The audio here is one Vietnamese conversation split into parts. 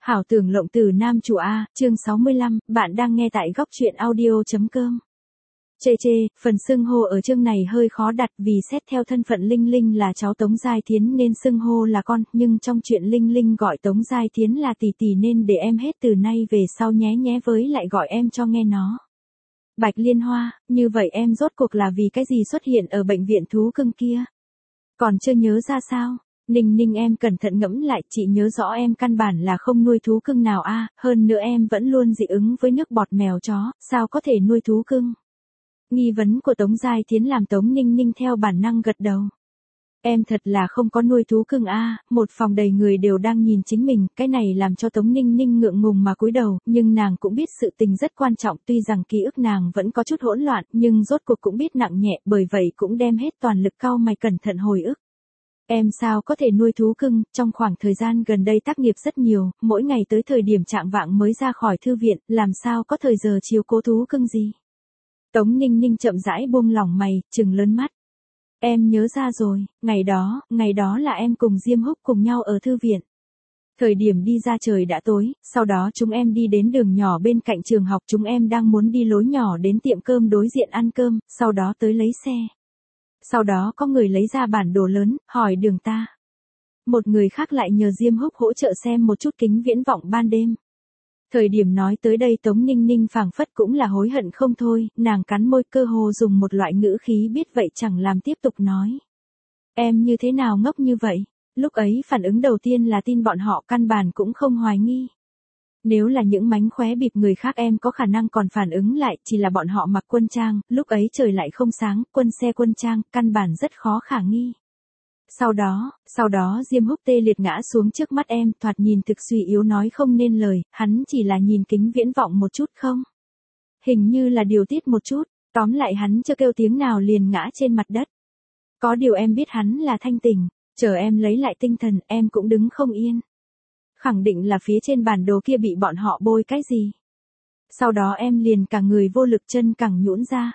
Hảo tưởng lộng từ nam chủ A, chương 65, bạn đang nghe tại góc truyện audio.com. Chê, phần xưng hô ở chương này hơi khó đặt vì xét theo thân phận Linh Linh là cháu Tống Giai Thiến nên xưng hô là con, nhưng trong chuyện Linh Linh gọi Tống Giai Thiến là tỷ tỷ nên để em hết từ nay về sau nhé với lại gọi em cho nghe nó. Bạch Liên Hoa, như vậy em rốt cuộc là vì cái gì xuất hiện ở bệnh viện thú cưng kia? Còn chưa nhớ ra sao? Ninh em cẩn thận ngẫm lại, chị nhớ rõ em căn bản là không nuôi thú cưng nào a, hơn nữa em vẫn luôn dị ứng với nước bọt mèo chó, sao có thể nuôi thú cưng? Nghi vấn của Tống Giai Thiến làm Tống Ninh theo bản năng gật đầu. Em thật là không có nuôi thú cưng a, một phòng đầy người đều đang nhìn chính mình, cái này làm cho Tống Ninh ngượng ngùng mà cúi đầu, nhưng nàng cũng biết sự tình rất quan trọng, tuy rằng ký ức nàng vẫn có chút hỗn loạn, nhưng rốt cuộc cũng biết nặng nhẹ, bởi vậy cũng đem hết toàn lực cau mày cẩn thận hồi ức. Em sao có thể nuôi thú cưng, trong khoảng thời gian gần đây tác nghiệp rất nhiều, mỗi ngày tới thời điểm trạng vạng mới ra khỏi thư viện, làm sao có thời giờ chiếu cố thú cưng gì. Tống Ninh chậm rãi buông lỏng mày, trừng lớn mắt. Em nhớ ra rồi, ngày đó là em cùng Diêm Húc cùng nhau ở thư viện. Thời điểm đi ra trời đã tối, sau đó chúng em đi đến đường nhỏ bên cạnh trường học, chúng em đang muốn đi lối nhỏ đến tiệm cơm đối diện ăn cơm, sau đó tới lấy xe. Sau đó có người lấy ra bản đồ lớn, hỏi đường ta. Một người khác lại nhờ Diêm Húc hỗ trợ xem một chút kính viễn vọng ban đêm. Thời điểm nói tới đây Tống Ninh phảng phất cũng là hối hận không thôi, nàng cắn môi cơ hồ dùng một loại ngữ khí biết vậy chẳng làm tiếp tục nói. Em như thế nào ngốc như vậy? Lúc ấy phản ứng đầu tiên là tin bọn họ, căn bản cũng không hoài nghi. Nếu là những mánh khóe bịp người khác em có khả năng còn phản ứng lại, chỉ là bọn họ mặc quân trang, lúc ấy trời lại không sáng, quân trang, căn bản rất khó khả nghi. Sau đó Diêm Húc tê liệt ngã xuống trước mắt em, thoạt nhìn thực suy yếu nói không nên lời, hắn chỉ là nhìn kính viễn vọng một chút không? Hình như là điều tiết một chút, tóm lại hắn chưa kêu tiếng nào liền ngã trên mặt đất. Có điều em biết hắn là thanh tỉnh, chờ em lấy lại tinh thần, em cũng đứng không yên. Khẳng định là phía trên bản đồ kia bị bọn họ bôi cái gì. Sau đó em liền cả người vô lực, chân cẳng nhũn ra.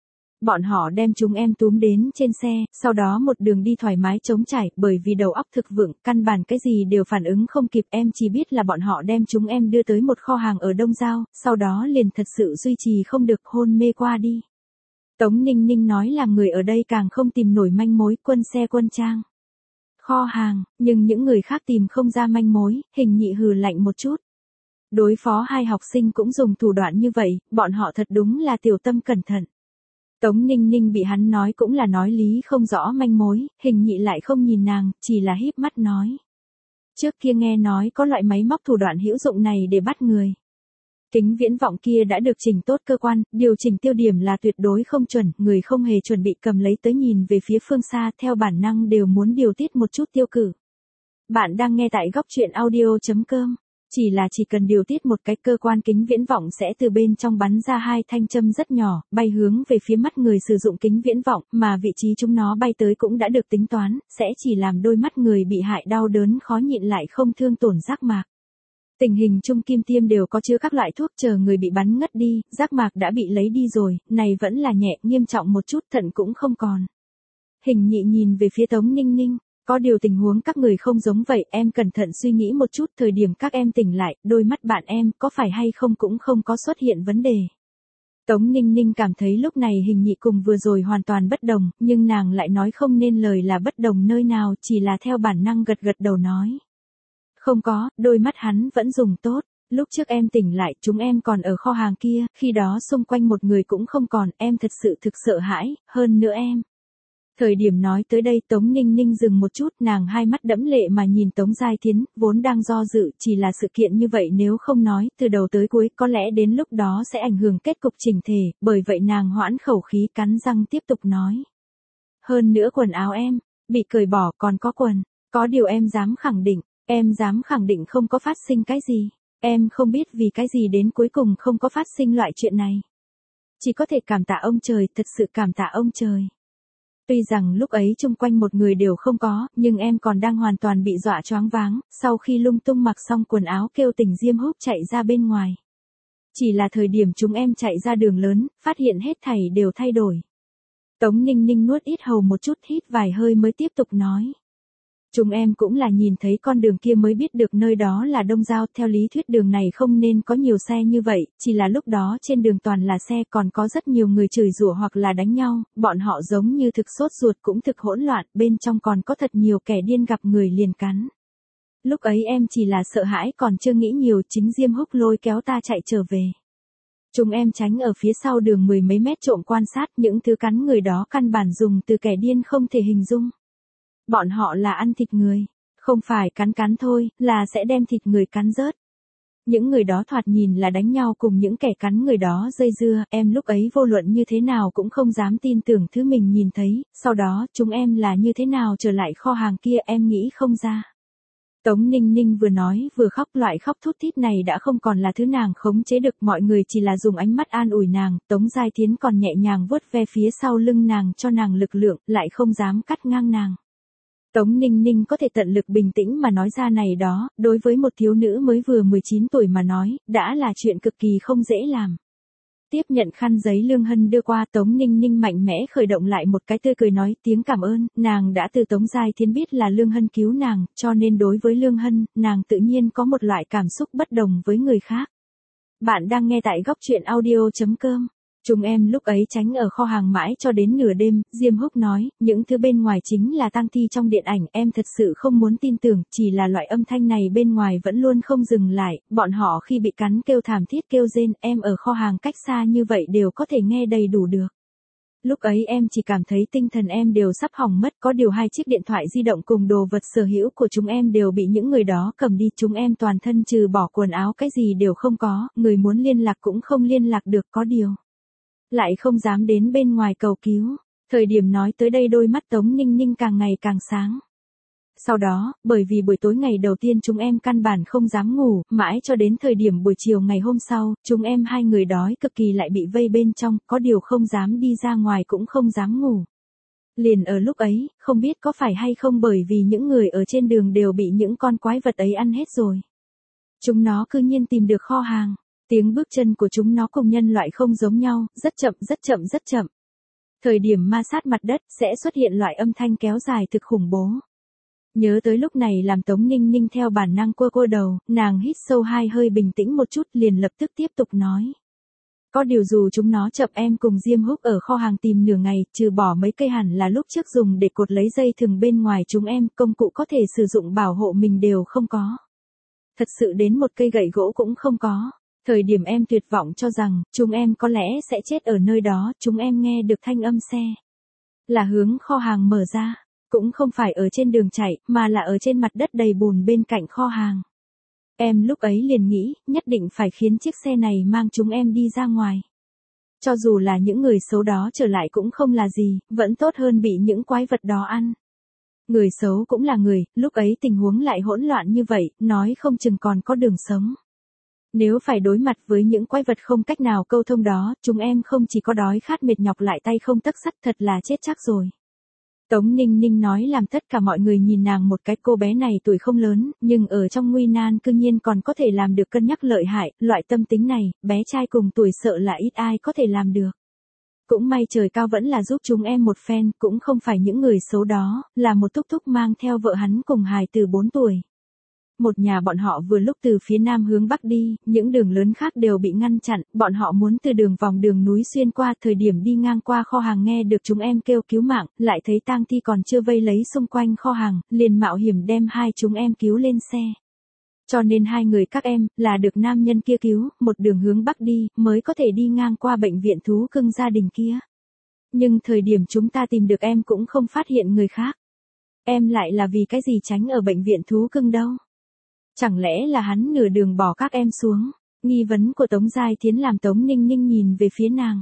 Bọn họ đem chúng em túm đến trên xe, sau đó một đường đi thoải mái trống trải, bởi vì đầu óc thực vượng, căn bản cái gì đều phản ứng không kịp, em chỉ biết là bọn họ đem chúng em đưa tới một kho hàng ở Đông Giao, sau đó liền thật sự duy trì không được, hôn mê qua đi. Tống Ninh nói làm người ở đây càng không tìm nổi manh mối, quân trang. Kho hàng, nhưng những người khác tìm không ra manh mối, Hình Nhị hừ lạnh một chút. Đối phó hai học sinh cũng dùng thủ đoạn như vậy, bọn họ thật đúng là tiểu tâm cẩn thận. Tống Ninh bị hắn nói cũng là nói lý không rõ manh mối, Hình Nhị lại không nhìn nàng, chỉ là híp mắt nói. Trước kia nghe nói có loại máy móc thủ đoạn hữu dụng này để bắt người. Kính viễn vọng kia đã được chỉnh tốt cơ quan, điều chỉnh tiêu điểm là tuyệt đối không chuẩn, người không hề chuẩn bị cầm lấy tới nhìn về phía phương xa, theo bản năng đều muốn điều tiết một chút tiêu cử. Bạn đang nghe tại góc truyện audio.com. Chỉ cần điều tiết một cái, cơ quan kính viễn vọng sẽ từ bên trong bắn ra hai thanh châm rất nhỏ, bay hướng về phía mắt người sử dụng kính viễn vọng, mà vị trí chúng nó bay tới cũng đã được tính toán, sẽ chỉ làm đôi mắt người bị hại đau đớn khó nhịn lại không thương tổn giác mạc. Tình hình chung kim tiêm đều có chứa các loại thuốc, chờ người bị bắn ngất đi, giác mạc đã bị lấy đi rồi, này vẫn là nhẹ, nghiêm trọng một chút, thận cũng không còn. Hình Nhị nhìn về phía Tống Ninh. Có điều tình huống các người không giống vậy, em cẩn thận suy nghĩ một chút, thời điểm các em tỉnh lại, đôi mắt bạn em có phải hay không cũng không có xuất hiện vấn đề. Tống Ninh cảm thấy lúc này Hình Nhị cùng vừa rồi hoàn toàn bất đồng, nhưng nàng lại nói không nên lời là bất đồng nơi nào, chỉ là theo bản năng gật đầu nói. Không có, đôi mắt hắn vẫn dùng tốt. Lúc trước em tỉnh lại, chúng em còn ở kho hàng kia, khi đó xung quanh một người cũng không còn, em thật sự thực sợ hãi, hơn nữa em. Thời điểm nói tới đây Tống Ninh dừng một chút, nàng hai mắt đẫm lệ mà nhìn Tống Giai Thiến, vốn đang do dự, chỉ là sự kiện như vậy nếu không nói, từ đầu tới cuối, có lẽ đến lúc đó sẽ ảnh hưởng kết cục chỉnh thể, bởi vậy nàng hoãn khẩu khí cắn răng tiếp tục nói. Hơn nữa quần áo em, bị cởi bỏ còn có quần, có điều em dám khẳng định không có phát sinh cái gì, em không biết vì cái gì đến cuối cùng không có phát sinh loại chuyện này. Chỉ có thể cảm tạ ông trời, thật sự cảm tạ ông trời. Tuy rằng lúc ấy chung quanh một người đều không có, nhưng em còn đang hoàn toàn bị dọa choáng váng, sau khi lung tung mặc xong quần áo kêu tỉnh Diêm Húc chạy ra bên ngoài. Chỉ là thời điểm chúng em chạy ra đường lớn, phát hiện hết thảy đều thay đổi. Tống Ninh nuốt ít hầu một chút, hít vài hơi mới tiếp tục nói. Chúng em cũng là nhìn thấy con đường kia mới biết được nơi đó là Đông Giao, theo lý thuyết đường này không nên có nhiều xe như vậy, chỉ là lúc đó trên đường toàn là xe còn có rất nhiều người chửi rủa hoặc là đánh nhau, bọn họ giống như thực sốt ruột cũng thực hỗn loạn, bên trong còn có thật nhiều kẻ điên gặp người liền cắn. Lúc ấy em chỉ là sợ hãi còn chưa nghĩ nhiều, chính Diêm Húc lôi kéo ta chạy trở về. Chúng em tránh ở phía sau đường 10 mấy mét trộm quan sát những thứ cắn người đó căn bản dùng từ kẻ điên không thể hình dung. Bọn họ là ăn thịt người, không phải cắn thôi, là sẽ đem thịt người cắn rớt. Những người đó thoạt nhìn là đánh nhau cùng những kẻ cắn người đó dây dưa, em lúc ấy vô luận như thế nào cũng không dám tin tưởng thứ mình nhìn thấy, sau đó chúng em là như thế nào trở lại kho hàng kia em nghĩ không ra. Tống Ninh Ninh vừa nói vừa khóc, loại khóc thút thít này đã không còn là thứ nàng khống chế được, mọi người chỉ là dùng ánh mắt an ủi nàng, Tống Giai Thiến còn nhẹ nhàng vuốt ve phía sau lưng nàng cho nàng lực lượng, lại không dám cắt ngang nàng. Tống Ninh Ninh có thể tận lực bình tĩnh mà nói ra này đó, đối với một thiếu nữ mới vừa 19 tuổi mà nói, đã là chuyện cực kỳ không dễ làm. Tiếp nhận khăn giấy Lương Hân đưa qua, Tống Ninh Ninh mạnh mẽ khởi động lại một cái tươi cười nói tiếng cảm ơn, nàng đã từ Tống Giai Thiến biết là Lương Hân cứu nàng, cho nên đối với Lương Hân, nàng tự nhiên có một loại cảm xúc bất đồng với người khác. Bạn đang nghe tại góc truyện audio.com. Chúng em lúc ấy tránh ở kho hàng mãi cho đến nửa đêm, Diêm Húc nói, những thứ bên ngoài chính là tang thi trong điện ảnh, em thật sự không muốn tin tưởng, chỉ là loại âm thanh này bên ngoài vẫn luôn không dừng lại, bọn họ khi bị cắn kêu thảm thiết kêu rên, em ở kho hàng cách xa như vậy đều có thể nghe đầy đủ được. Lúc ấy em chỉ cảm thấy tinh thần em đều sắp hỏng mất, có điều 2 chiếc điện thoại di động cùng đồ vật sở hữu của chúng em đều bị những người đó cầm đi, chúng em toàn thân trừ bỏ quần áo cái gì đều không có, người muốn liên lạc cũng không liên lạc được, có điều lại không dám đến bên ngoài cầu cứu. Thời điểm nói tới đây đôi mắt Tống Ninh Ninh càng ngày càng sáng. Sau đó, bởi vì buổi tối ngày đầu tiên chúng em căn bản không dám ngủ, mãi cho đến thời điểm buổi chiều ngày hôm sau, chúng em 2 người đói cực kỳ lại bị vây bên trong, có điều không dám đi ra ngoài cũng không dám ngủ. Liền ở lúc ấy, không biết có phải hay không bởi vì những người ở trên đường đều bị những con quái vật ấy ăn hết rồi. Chúng nó cư nhiên tìm được kho hàng. Tiếng bước chân của chúng nó cùng nhân loại không giống nhau, rất chậm rất chậm rất chậm. Thời điểm ma sát mặt đất sẽ xuất hiện loại âm thanh kéo dài thực khủng bố. Nhớ tới lúc này làm Tống Ninh Ninh theo bản năng cua đầu, nàng hít sâu 2 hơi bình tĩnh một chút liền lập tức tiếp tục nói. Có điều dù chúng nó chậm em cùng Diêm Húc ở kho hàng tìm nửa ngày, trừ bỏ mấy cây hẳn là lúc trước dùng để cột lấy dây thừng bên ngoài chúng em, công cụ có thể sử dụng bảo hộ mình đều không có. Thật sự đến một cây gậy gỗ cũng không có. Thời điểm em tuyệt vọng cho rằng, chúng em có lẽ sẽ chết ở nơi đó, chúng em nghe được thanh âm xe. Là hướng kho hàng mở ra, cũng không phải ở trên đường chạy, mà là ở trên mặt đất đầy bùn bên cạnh kho hàng. Em lúc ấy liền nghĩ, nhất định phải khiến chiếc xe này mang chúng em đi ra ngoài. Cho dù là những người xấu đó trở lại cũng không là gì, vẫn tốt hơn bị những quái vật đó ăn. Người xấu cũng là người, lúc ấy tình huống lại hỗn loạn như vậy, nói không chừng còn có đường sống. Nếu phải đối mặt với những quái vật không cách nào câu thông đó, chúng em không chỉ có đói khát mệt nhọc lại tay không tấc sắt, thật là chết chắc rồi. Tống Ninh Ninh nói làm tất cả mọi người nhìn nàng một cái, cô bé này tuổi không lớn, nhưng ở trong nguy nan cư nhiên còn có thể làm được cân nhắc lợi hại, loại tâm tính này, bé trai cùng tuổi sợ là ít ai có thể làm được. Cũng may trời cao vẫn là giúp chúng em một phen, cũng không phải những người xấu đó, là một thúc thúc mang theo vợ hắn cùng hài từ 4 tuổi. Một nhà bọn họ vừa lúc từ phía nam hướng bắc đi, những đường lớn khác đều bị ngăn chặn, bọn họ muốn từ đường vòng đường núi xuyên qua, thời điểm đi ngang qua kho hàng nghe được chúng em kêu cứu mạng, lại thấy tang thi còn chưa vây lấy xung quanh kho hàng, liền mạo hiểm đem 2 chúng em cứu lên xe. Cho nên 2 người các em, là được nam nhân kia cứu, một đường hướng bắc đi, mới có thể đi ngang qua bệnh viện thú cưng gia đình kia. Nhưng thời điểm chúng ta tìm được em cũng không phát hiện người khác. Em lại là vì cái gì tránh ở bệnh viện thú cưng đâu? Chẳng lẽ là hắn nửa đường bỏ các em xuống? Nghi vấn của Tống Giai Thiến làm Tống Ninh Ninh nhìn về phía nàng.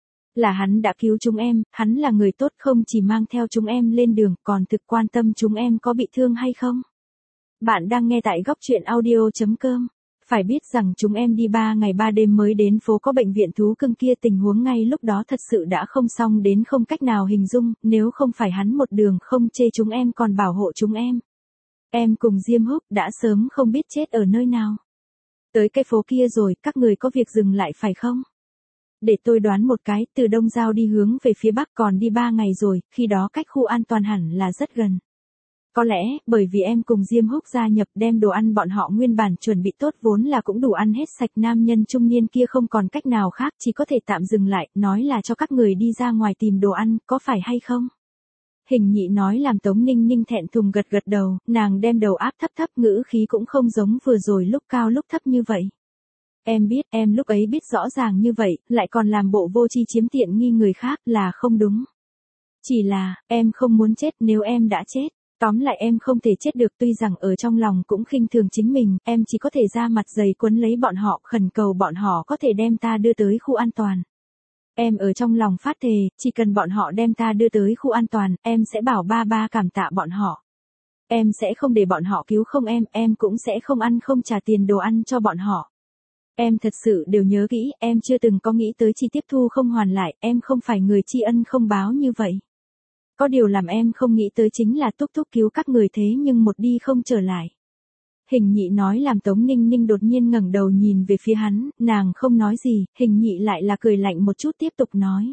Là hắn đã cứu chúng em, hắn là người tốt, không chỉ mang theo chúng em lên đường, còn thực quan tâm chúng em có bị thương hay không. Bạn đang nghe tại góc truyện audio.com. Phải biết rằng chúng em đi 3 ngày 3 đêm mới đến phố có bệnh viện thú cưng kia, tình huống ngay lúc đó thật sự đã không xong đến không cách nào hình dung, nếu không phải hắn một đường không chê chúng em còn bảo hộ chúng em. Em cùng Diêm Húc đã sớm không biết chết ở nơi nào. Tới cái phố kia rồi, các người có việc dừng lại phải không? Để tôi đoán một cái, từ Đông Giao đi hướng về phía Bắc còn đi 3 ngày rồi, khi đó cách khu an toàn hẳn là rất gần. Có lẽ, bởi vì em cùng Diêm Húc gia nhập đem đồ ăn bọn họ nguyên bản chuẩn bị tốt vốn là cũng đủ ăn hết sạch, nam nhân trung niên kia không còn cách nào khác chỉ có thể tạm dừng lại, nói là cho các người đi ra ngoài tìm đồ ăn, có phải hay không? Hình nhị nói làm Tống Ninh Ninh thẹn thùng gật gật đầu, nàng đem đầu áp thấp thấp, ngữ khí cũng không giống vừa rồi lúc cao lúc thấp như vậy. Em biết, em lúc ấy biết rõ ràng như vậy, lại còn làm bộ vô tri chiếm tiện nghi người khác là không đúng. Chỉ là, em không muốn chết, nếu em đã chết. Tóm lại em không thể chết được, tuy rằng ở trong lòng cũng khinh thường chính mình, em chỉ có thể ra mặt dày quấn lấy bọn họ, khẩn cầu bọn họ có thể đem ta đưa tới khu an toàn. Em ở trong lòng phát thề, chỉ cần bọn họ đem ta đưa tới khu an toàn, em sẽ bảo ba ba cảm tạ bọn họ. Em sẽ không để bọn họ cứu không em cũng sẽ không ăn không trả tiền đồ ăn cho bọn họ. Em thật sự đều nhớ kỹ, em chưa từng có nghĩ tới chi tiếp thu không hoàn lại, em không phải người tri ân không báo như vậy. Có điều làm em không nghĩ tới chính là Thúc Thúc cứu các người thế nhưng một đi không trở lại. Hình nhị nói làm Tống Ninh Ninh đột nhiên ngẩng đầu nhìn về phía hắn, nàng không nói gì, hình nhị lại là cười lạnh một chút tiếp tục nói.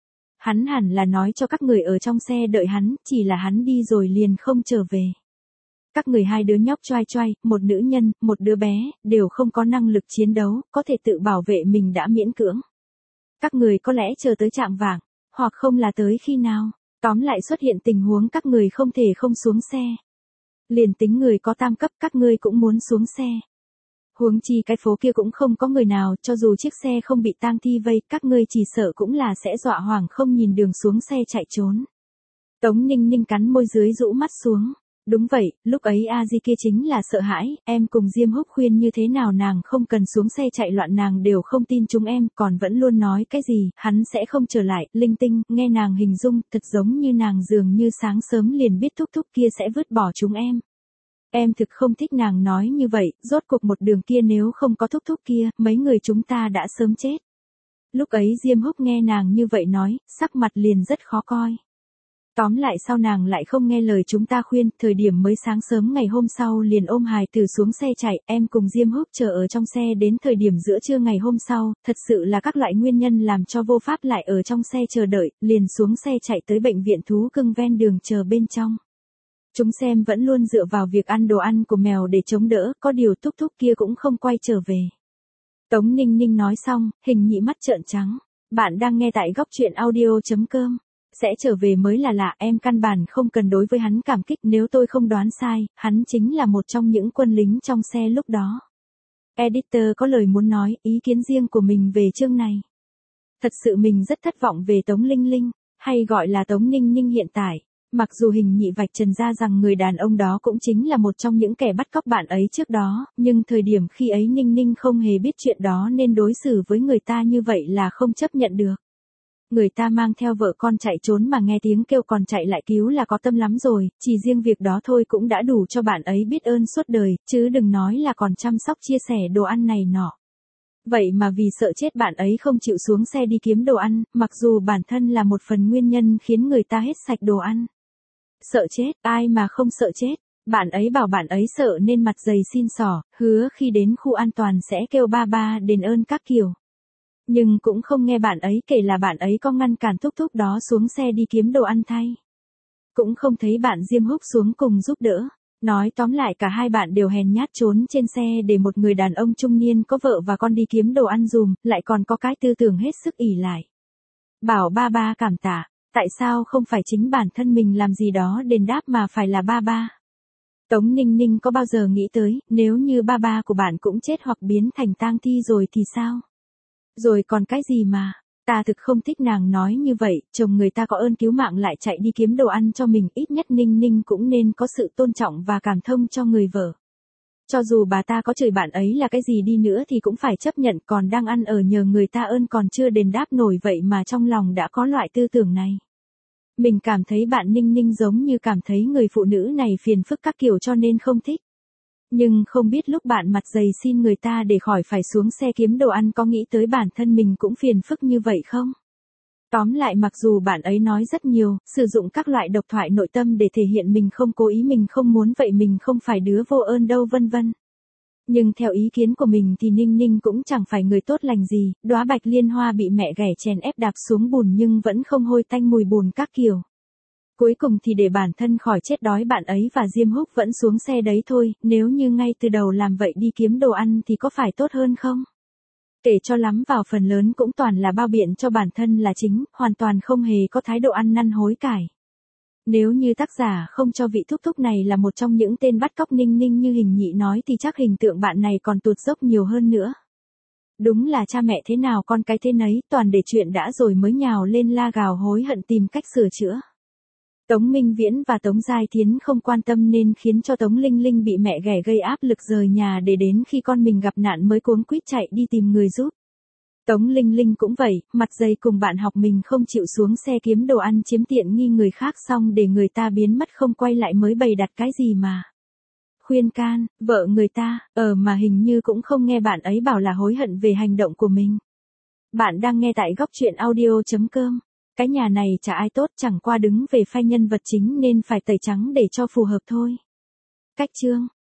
Hắn hẳn là nói cho các người ở trong xe đợi hắn, chỉ là hắn đi rồi liền không trở về. Các người hai đứa nhóc choai choai, một nữ nhân, một đứa bé, đều không có năng lực chiến đấu, có thể tự bảo vệ mình đã miễn cưỡng. Các người có lẽ chờ tới trạng vạng, hoặc không là tới khi nào. Tóm lại xuất hiện tình huống các người không thể không xuống xe. Liền tính người có tam cấp các ngươi cũng muốn xuống xe. Huống chi cái phố kia cũng không có người nào, cho dù chiếc xe không bị tang thi vây, các ngươi chỉ sợ cũng là sẽ dọa hoảng không nhìn đường xuống xe chạy trốn. Tống Ninh Ninh cắn môi dưới rũ mắt xuống. Đúng vậy, lúc ấy A Di kia chính là sợ hãi, em cùng Diêm Húc khuyên như thế nào nàng không cần xuống xe chạy loạn nàng đều không tin chúng em, còn vẫn luôn nói cái gì, hắn sẽ không trở lại, linh tinh, nghe nàng hình dung, thật giống như nàng dường như sáng sớm liền biết Thúc Thúc kia sẽ vứt bỏ chúng em. Em thực không thích nàng nói như vậy, rốt cuộc một đường kia nếu không có Thúc Thúc kia, mấy người chúng ta đã sớm chết. Lúc ấy Diêm Húc nghe nàng như vậy nói, sắc mặt liền rất khó coi. Tóm lại sau nàng lại không nghe lời chúng ta khuyên, thời điểm mới sáng sớm ngày hôm sau liền ôm hài tử xuống xe chạy, em cùng Diêm Húc chờ ở trong xe đến thời điểm giữa trưa ngày hôm sau, thật sự là các loại nguyên nhân làm cho vô pháp lại ở trong xe chờ đợi, liền xuống xe chạy tới bệnh viện thú cưng ven đường chờ bên trong. Chúng xem vẫn luôn dựa vào việc ăn đồ ăn của mèo để chống đỡ, có điều Thúc Thúc kia cũng không quay trở về. Tống Ninh Ninh nói xong, hình nhị mắt trợn trắng. Bạn đang nghe tại góc truyện audio.com. Sẽ trở về mới là lạ, em căn bản không cần đối với hắn cảm kích, nếu tôi không đoán sai, hắn chính là một trong những quân lính trong xe lúc đó. Editor có lời muốn nói, ý kiến riêng của mình về chương này. Thật sự mình rất thất vọng về Tống Linh Linh, hay gọi là Tống Ninh Ninh hiện tại. Mặc dù hình nhị vạch trần ra rằng người đàn ông đó cũng chính là một trong những kẻ bắt cóc bạn ấy trước đó, nhưng thời điểm khi ấy Ninh Ninh không hề biết chuyện đó nên đối xử với người ta như vậy là không chấp nhận được. Người ta mang theo vợ con chạy trốn mà nghe tiếng kêu còn chạy lại cứu là có tâm lắm rồi, chỉ riêng việc đó thôi cũng đã đủ cho bạn ấy biết ơn suốt đời, chứ đừng nói là còn chăm sóc chia sẻ đồ ăn này nọ. Vậy mà vì sợ chết bạn ấy không chịu xuống xe đi kiếm đồ ăn, mặc dù bản thân là một phần nguyên nhân khiến người ta hết sạch đồ ăn. Sợ chết, ai mà không sợ chết. Bạn ấy bảo bạn ấy sợ nên mặt dày xin xỏ, hứa khi đến khu an toàn sẽ kêu ba ba đền ơn các kiểu. Nhưng cũng không nghe bạn ấy kể là bạn ấy có ngăn cản Thúc Thúc đó xuống xe đi kiếm đồ ăn thay. Cũng không thấy bạn Diêm Húc xuống cùng giúp đỡ. Nói tóm lại cả hai bạn đều hèn nhát trốn trên xe để một người đàn ông trung niên có vợ và con đi kiếm đồ ăn dùm, lại còn có cái tư tưởng hết sức ỷ lại. Bảo ba ba cảm tạ, tại sao không phải chính bản thân mình làm gì đó đền đáp mà phải là ba ba. Tống Ninh Ninh có bao giờ nghĩ tới, nếu như ba ba của bạn cũng chết hoặc biến thành tang thi rồi thì sao? Rồi còn cái gì mà, ta thực không thích nàng nói như vậy, chồng người ta có ơn cứu mạng lại chạy đi kiếm đồ ăn cho mình, ít nhất Ninh Ninh cũng nên có sự tôn trọng và cảm thông cho người vợ. Cho dù bà ta có chửi bạn ấy là cái gì đi nữa thì cũng phải chấp nhận, còn đang ăn ở nhờ người ta ơn còn chưa đền đáp nổi vậy mà trong lòng đã có loại tư tưởng này. Mình cảm thấy bạn Ninh Ninh giống như cảm thấy người phụ nữ này phiền phức các kiểu cho nên không thích. Nhưng không biết lúc bạn mặt dày xin người ta để khỏi phải xuống xe kiếm đồ ăn có nghĩ tới bản thân mình cũng phiền phức như vậy không? Tóm lại mặc dù bạn ấy nói rất nhiều, sử dụng các loại độc thoại nội tâm để thể hiện mình không cố ý mình không muốn vậy mình không phải đứa vô ơn đâu vân vân. Nhưng theo ý kiến của mình thì Ninh Ninh cũng chẳng phải người tốt lành gì, đóa bạch liên hoa bị mẹ ghẻ chèn ép đạp xuống bùn nhưng vẫn không hôi tanh mùi bùn các kiểu. Cuối cùng thì để bản thân khỏi chết đói bạn ấy và Diêm Húc vẫn xuống xe đấy thôi, nếu như ngay từ đầu làm vậy đi kiếm đồ ăn thì có phải tốt hơn không? Kể cho lắm vào phần lớn cũng toàn là bao biện cho bản thân là chính, hoàn toàn không hề có thái độ ăn năn hối cải. Nếu như tác giả không cho vị thúc thúc này là một trong những tên bắt cóc Ninh Ninh như Hình Nhị nói thì chắc hình tượng bạn này còn tụt dốc nhiều hơn nữa. Đúng là cha mẹ thế nào con cái thế nấy, toàn để chuyện đã rồi mới nhào lên la gào hối hận tìm cách sửa chữa. Tống Minh Viễn và Tống Giai Thiến không quan tâm nên khiến cho Tống Linh Linh bị mẹ ghẻ gây áp lực rời nhà để đến khi con mình gặp nạn mới cuống quýt chạy đi tìm người giúp. Tống Linh Linh cũng vậy, mặt dày cùng bạn học mình không chịu xuống xe kiếm đồ ăn chiếm tiện nghi người khác xong để người ta biến mất không quay lại mới bày đặt cái gì mà. Khuyên can, vợ người ta, mà hình như cũng không nghe bạn ấy bảo là hối hận về hành động của mình. Bạn đang nghe tại góc truyện audio.com. Cái nhà này chả ai tốt, chẳng qua đứng về phe nhân vật chính nên phải tẩy trắng để cho phù hợp thôi. Cách chương